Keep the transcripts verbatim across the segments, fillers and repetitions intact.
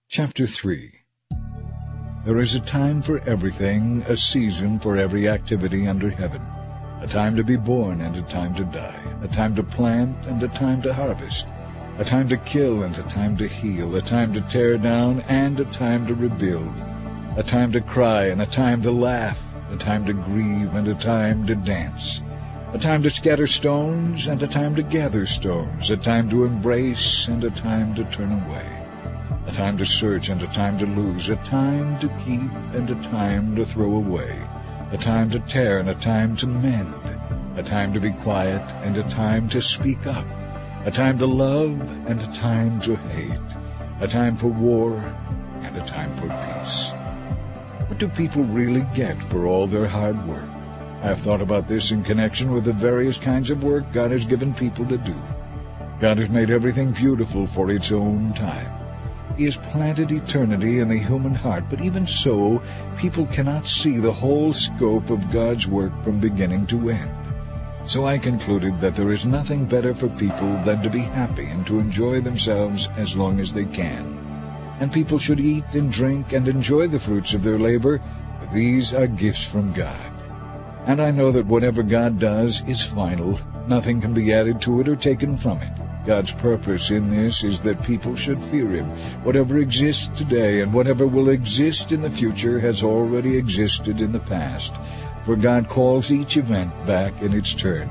Chapter three. There is a time for everything, a season for every activity under heaven, a time to be born and a time to die, a time to plant and a time to harvest, a time to kill and a time to heal, a time to tear down and a time to rebuild, a time to cry and a time to laugh, a time to grieve and a time to dance, a time to scatter stones and a time to gather stones, a time to embrace and a time to turn away, a time to search and a time to lose, a time to keep and a time to throw away, a time to tear and a time to mend, a time to be quiet and a time to speak up, a time to love and a time to hate, a time for war and a time for peace. What do people really get for all their hard work? I have thought about this in connection with the various kinds of work God has given people to do. God has made everything beautiful for its own time. He has planted eternity in the human heart, but even so, people cannot see the whole scope of God's work from beginning to end. So I concluded that there is nothing better for people than to be happy and to enjoy themselves as long as they can. And people should eat and drink and enjoy the fruits of their labor, for these are gifts from God. And I know that whatever God does is final. Nothing can be added to it or taken from it. God's purpose in this is that people should fear Him. Whatever exists today and whatever will exist in the future has already existed in the past, for God calls each event back in its turn.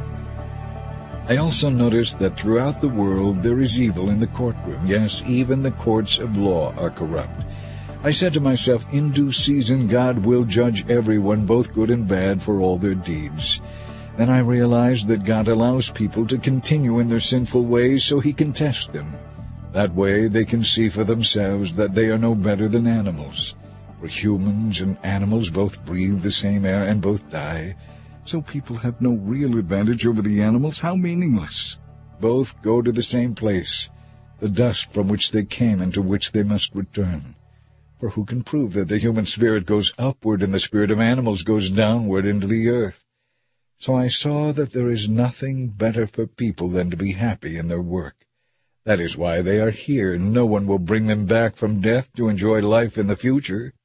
I also noticed that throughout the world there is evil in the courtroom. Yes, even the courts of law are corrupt. I said to myself, in due season God will judge everyone, both good and bad, for all their deeds. Then I realized that God allows people to continue in their sinful ways so He can test them. That way they can see for themselves that they are no better than animals. For humans and animals both breathe the same air and both die. So people have no real advantage over the animals. How meaningless! Both go to the same place, the dust from which they came and to which they must return. For who can prove that the human spirit goes upward and the spirit of animals goes downward into the earth? So I saw that there is nothing better for people than to be happy in their work. That is why they are here. No one will bring them back from death to enjoy life in the future.